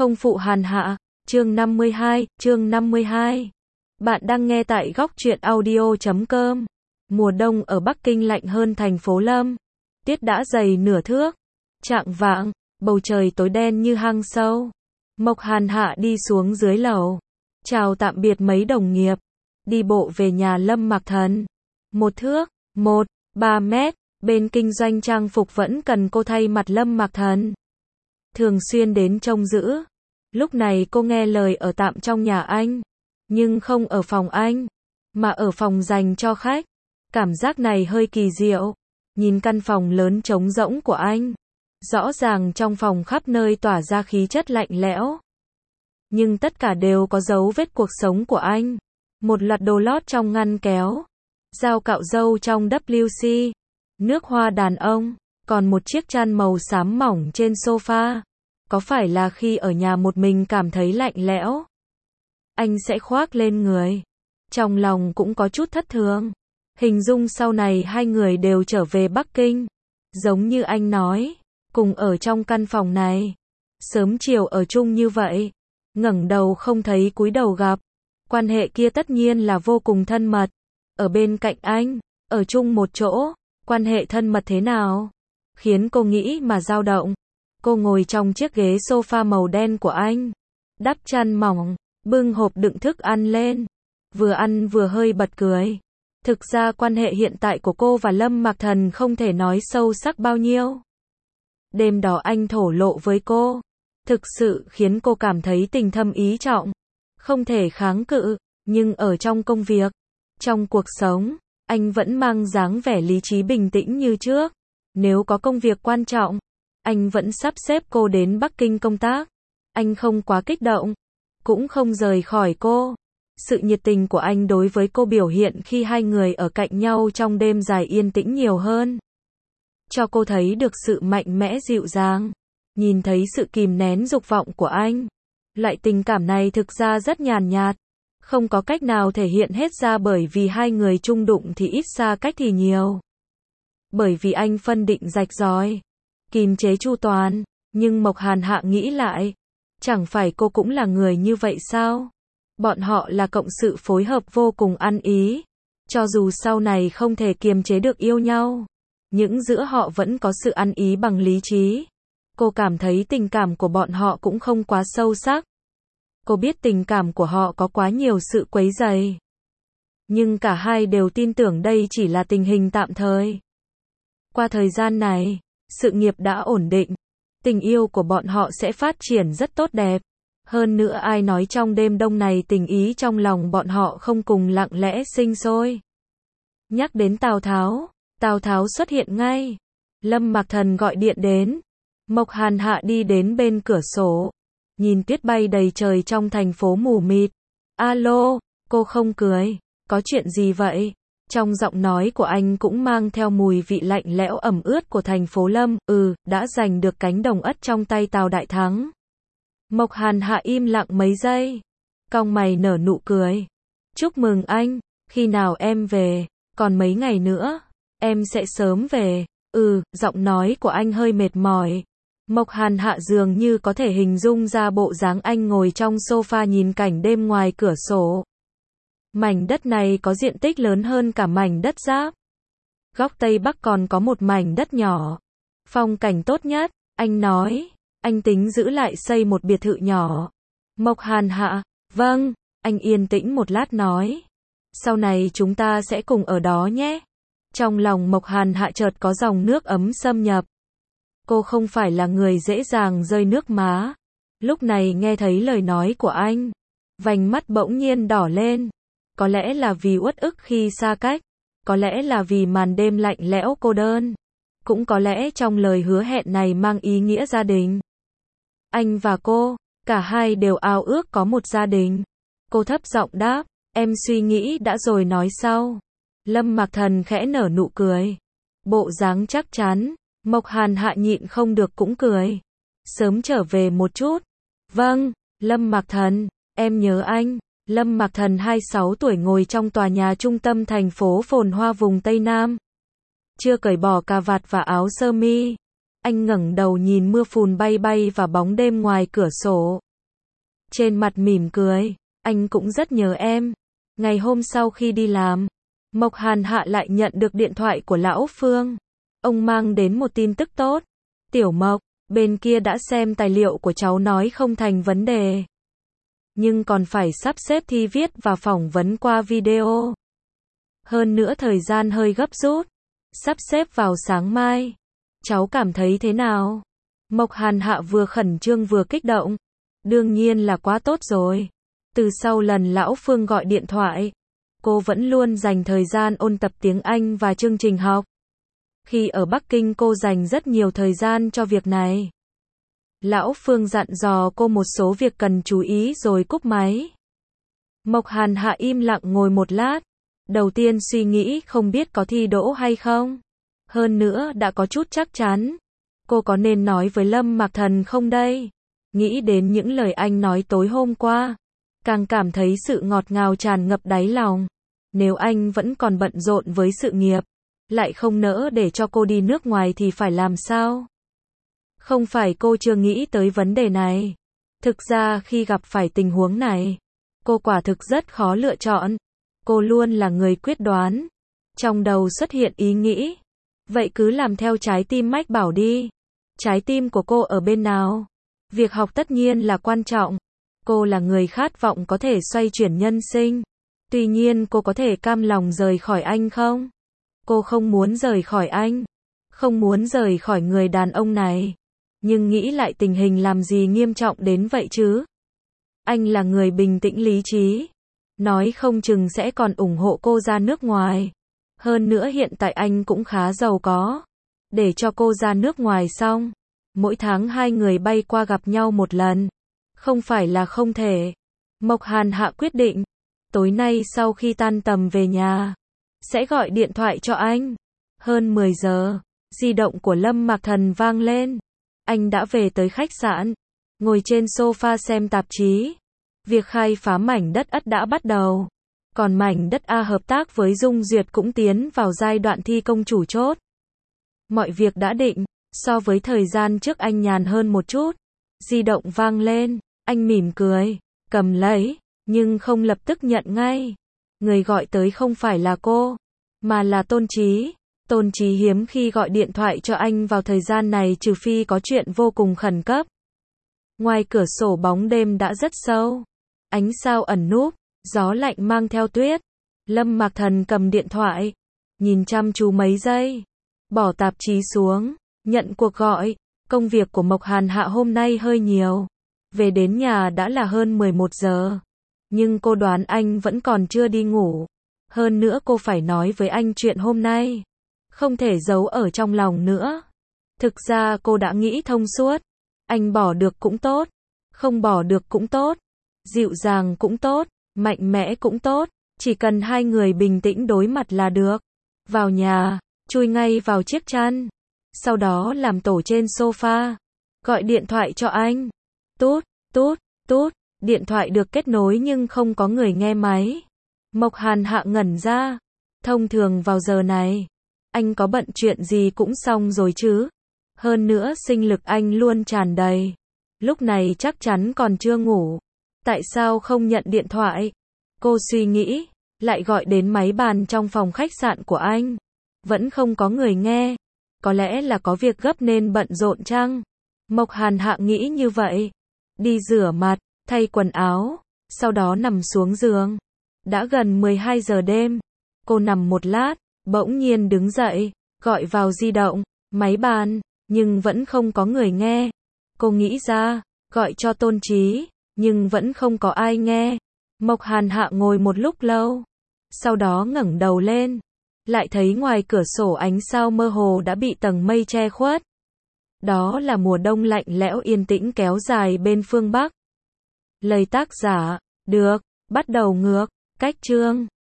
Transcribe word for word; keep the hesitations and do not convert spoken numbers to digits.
Không phụ hàn hạ, chương năm mươi hai, chương năm mươi hai. Bạn đang nghe tại góc truyện audio chấm com. Mùa đông ở Bắc Kinh lạnh hơn thành phố Lâm. Tiết đã dày nửa thước. Chạng vạng, bầu trời tối đen như hang sâu. Mộc Hàn Hạ đi xuống dưới lầu. Chào tạm biệt mấy đồng nghiệp. Đi bộ về nhà Lâm Mạc Thần. Một thước, một, ba mét. Bên kinh doanh trang phục vẫn cần cô thay mặt Lâm Mạc Thần. Thường xuyên đến trông giữ. Lúc này cô nghe lời ở tạm trong nhà anh. Nhưng không ở phòng anh. Mà ở phòng dành cho khách. Cảm giác này hơi kỳ diệu. Nhìn căn phòng lớn trống rỗng của anh. Rõ ràng trong phòng khắp nơi tỏa ra khí chất lạnh lẽo. Nhưng tất cả đều có dấu vết cuộc sống của anh. Một loạt đồ lót trong ngăn kéo. Dao cạo râu trong vê kép xê. Nước hoa đàn ông. Còn một chiếc chăn màu xám mỏng trên sofa. Có phải là khi ở nhà một mình cảm thấy lạnh lẽo, anh sẽ khoác lên người. Trong lòng cũng có chút thất thường. Hình dung sau này hai người đều trở về Bắc Kinh. Giống như anh nói, cùng ở trong căn phòng này. Sớm chiều ở chung như vậy. Ngẩng đầu không thấy cúi đầu gặp. Quan hệ kia tất nhiên là vô cùng thân mật. Ở bên cạnh anh, ở chung một chỗ, quan hệ thân mật thế nào? Khiến cô nghĩ mà dao động. Cô ngồi trong chiếc ghế sofa màu đen của anh. Đắp chăn mỏng, bưng hộp đựng thức ăn lên. Vừa ăn vừa hơi bật cười. Thực ra quan hệ hiện tại của cô và Lâm Mạc Thần không thể nói sâu sắc bao nhiêu. Đêm đó anh thổ lộ với cô. Thực sự khiến cô cảm thấy tình thâm ý trọng. Không thể kháng cự, nhưng ở trong công việc, trong cuộc sống, anh vẫn mang dáng vẻ lý trí bình tĩnh như trước. Nếu có công việc quan trọng, anh vẫn sắp xếp cô đến Bắc Kinh công tác. Anh không quá kích động, cũng không rời khỏi cô. Sự nhiệt tình của anh đối với cô biểu hiện khi hai người ở cạnh nhau trong đêm dài yên tĩnh nhiều hơn. Cho cô thấy được sự mạnh mẽ dịu dàng. Nhìn thấy sự kìm nén dục vọng của anh. Loại tình cảm này thực ra rất nhàn nhạt. Không có cách nào thể hiện hết ra bởi vì hai người chung đụng thì ít, xa cách thì nhiều. Bởi vì anh phân định rạch ròi, kìm chế chu toàn. Nhưng Mộc Hàn Hạ nghĩ lại, chẳng phải cô cũng là người như vậy sao? Bọn họ là cộng sự phối hợp vô cùng ăn ý. Cho dù sau này không thể kiềm chế được yêu nhau, nhưng giữa họ vẫn có sự ăn ý bằng lý trí. Cô cảm thấy tình cảm của bọn họ cũng không quá sâu sắc. Cô biết tình cảm của họ có quá nhiều sự quấy rầy. Nhưng cả hai đều tin tưởng đây chỉ là tình hình tạm thời. Qua thời gian này, sự nghiệp đã ổn định. Tình yêu của bọn họ sẽ phát triển rất tốt đẹp. Hơn nữa ai nói trong đêm đông này tình ý trong lòng bọn họ không cùng lặng lẽ sinh sôi. Nhắc đến Tào Tháo, Tào Tháo xuất hiện ngay. Lâm Mạc Thần gọi điện đến. Mộc Hàn Hạ đi đến bên cửa sổ. Nhìn tuyết bay đầy trời trong thành phố mù mịt. Alo, cô không cười. Có chuyện gì vậy? Trong giọng nói của anh cũng mang theo mùi vị lạnh lẽo ẩm ướt của thành phố Lâm. Ừ, đã giành được cánh đồng ất trong tay Tào Đại Thắng. Mộc Hàn Hạ im lặng mấy giây. Cong mày nở nụ cười. Chúc mừng anh, khi nào em về? Còn mấy ngày nữa, em sẽ sớm về. Ừ, giọng nói của anh hơi mệt mỏi. Mộc Hàn Hạ dường như có thể hình dung ra bộ dáng anh ngồi trong sofa nhìn cảnh đêm ngoài cửa sổ. Mảnh đất này có diện tích lớn hơn cả mảnh đất Giáp. Góc Tây Bắc còn có một mảnh đất nhỏ. Phong cảnh tốt nhất, anh nói. Anh tính giữ lại xây một biệt thự nhỏ. Mộc Hàn Hạ, vâng, anh yên tĩnh một lát nói. Sau này chúng ta sẽ cùng ở đó nhé. Trong lòng Mộc Hàn Hạ chợt có dòng nước ấm xâm nhập. Cô không phải là người dễ dàng rơi nước má. Lúc này nghe thấy lời nói của anh, vành mắt bỗng nhiên đỏ lên. Có lẽ là vì uất ức khi xa cách. Có lẽ là vì màn đêm lạnh lẽo cô đơn. Cũng có lẽ trong lời hứa hẹn này mang ý nghĩa gia đình. Anh và cô, cả hai đều ao ước có một gia đình. Cô thấp giọng đáp, em suy nghĩ đã rồi nói sau. Lâm Mạc Thần khẽ nở nụ cười. Bộ dáng chắc chắn. Mộc Hàn Hạ nhịn không được cũng cười. Sớm trở về một chút. Vâng, Lâm Mạc Thần, em nhớ anh. Lâm Mạc Thần hai mươi sáu tuổi ngồi trong tòa nhà trung tâm thành phố phồn hoa vùng Tây Nam. Chưa cởi bỏ cà vạt và áo sơ mi. Anh ngẩng đầu nhìn mưa phùn bay bay và bóng đêm ngoài cửa sổ. trên mặt mỉm cười, anh cũng rất nhớ em. Ngày hôm sau khi đi làm, Mộc Hàn Hạ lại nhận được điện thoại của lão Phương. Ông mang đến một tin tức tốt. Tiểu Mộc, bên kia đã xem tài liệu của cháu nói không thành vấn đề. Nhưng còn phải sắp xếp thi viết và phỏng vấn qua video. Hơn nữa thời gian hơi gấp rút. Sắp xếp vào sáng mai. Cháu cảm thấy thế nào? Mộc Hàn Hạ vừa khẩn trương vừa kích động. Đương nhiên là quá tốt rồi. Từ sau lần lão Phương gọi điện thoại, cô vẫn luôn dành thời gian ôn tập tiếng Anh và chương trình học. Khi ở Bắc Kinh cô dành rất nhiều thời gian cho việc này. Lão Phương dặn dò cô một số việc cần chú ý rồi cúp máy. Mộc Hàn Hạ im lặng ngồi một lát. Đầu tiên suy nghĩ không biết có thi đỗ hay không. Hơn nữa đã có chút chắc chắn. Cô có nên nói với Lâm Mạc Thần không đây? Nghĩ đến những lời anh nói tối hôm qua. Càng cảm thấy sự ngọt ngào tràn ngập đáy lòng. Nếu anh vẫn còn bận rộn với sự nghiệp, lại không nỡ để cho cô đi nước ngoài thì phải làm sao? Không phải cô chưa nghĩ tới vấn đề này. Thực ra khi gặp phải tình huống này, cô quả thực rất khó lựa chọn. Cô luôn là người quyết đoán. Trong đầu xuất hiện ý nghĩ. Vậy cứ làm theo trái tim mách bảo đi. Trái tim của cô ở bên nào? Việc học tất nhiên là quan trọng. Cô là người khát vọng có thể xoay chuyển nhân sinh. Tuy nhiên cô có thể cam lòng rời khỏi anh không? Cô không muốn rời khỏi anh. Không muốn rời khỏi người đàn ông này. Nhưng nghĩ lại tình hình làm gì nghiêm trọng đến vậy chứ? Anh là người bình tĩnh lý trí. Nói không chừng sẽ còn ủng hộ cô ra nước ngoài. Hơn nữa hiện tại anh cũng khá giàu có. Để cho cô ra nước ngoài xong, mỗi tháng hai người bay qua gặp nhau một lần. Không phải là không thể. Mộc Hàn Hạ quyết định. Tối nay sau khi tan tầm về nhà, sẽ gọi điện thoại cho anh. Hơn mười giờ, di động của Lâm Mạc Thần vang lên. Anh đã về tới khách sạn. Ngồi trên sofa xem tạp chí. Việc khai phá mảnh đất ất đã bắt đầu. Còn mảnh đất A hợp tác với Dung Duyệt cũng tiến vào giai đoạn thi công chủ chốt. Mọi việc đã định. So với thời gian trước anh nhàn hơn một chút. Di động vang lên. Anh mỉm cười. Cầm lấy. Nhưng không lập tức nhận ngay. Người gọi tới không phải là cô. Mà là Tôn Chí. Tôn Chí hiếm khi gọi điện thoại cho anh vào thời gian này trừ phi có chuyện vô cùng khẩn cấp. Ngoài cửa sổ bóng đêm đã rất sâu. Ánh sao ẩn núp. Gió lạnh mang theo tuyết. Lâm Mạc Thần cầm điện thoại. Nhìn chăm chú mấy giây. Bỏ tạp chí xuống. Nhận cuộc gọi. Công việc của Mộc Hàn Hạ hôm nay hơi nhiều. Về đến nhà đã là hơn mười một giờ. Nhưng cô đoán anh vẫn còn chưa đi ngủ. Hơn nữa cô phải nói với anh chuyện hôm nay. Không thể giấu ở trong lòng nữa. Thực ra cô đã nghĩ thông suốt. Anh bỏ được cũng tốt. Không bỏ được cũng tốt. Dịu dàng cũng tốt. Mạnh mẽ cũng tốt. Chỉ cần hai người bình tĩnh đối mặt là được. Vào nhà. Chui ngay vào chiếc chăn. Sau đó làm tổ trên sofa. Gọi điện thoại cho anh. Tút, tút, tút. Điện thoại được kết nối nhưng không có người nghe máy. Mộc Hàn Hạ ngẩn ra. Thông thường vào giờ này, anh có bận chuyện gì cũng xong rồi chứ. Hơn nữa sinh lực anh luôn tràn đầy. Lúc này chắc chắn còn chưa ngủ. Tại sao không nhận điện thoại? Cô suy nghĩ, lại gọi đến máy bàn trong phòng khách sạn của anh. Vẫn không có người nghe. Có lẽ là có việc gấp nên bận rộn chăng? Mộc Hàn Hạ nghĩ như vậy. Đi rửa mặt, thay quần áo, sau đó nằm xuống giường. Đã gần mười hai giờ đêm. Cô nằm một lát, bỗng nhiên đứng dậy, gọi vào di động, máy bàn, nhưng vẫn không có người nghe. Cô nghĩ ra, gọi cho Tôn Chí, nhưng vẫn không có ai nghe. Mộc Hàn Hạ ngồi một lúc lâu, sau đó ngẩng đầu lên, lại thấy ngoài cửa sổ ánh sao mơ hồ đã bị tầng mây che khuất. Đó là mùa đông lạnh lẽo yên tĩnh kéo dài bên phương Bắc. Lời tác giả, được, bắt đầu ngược, cách chương.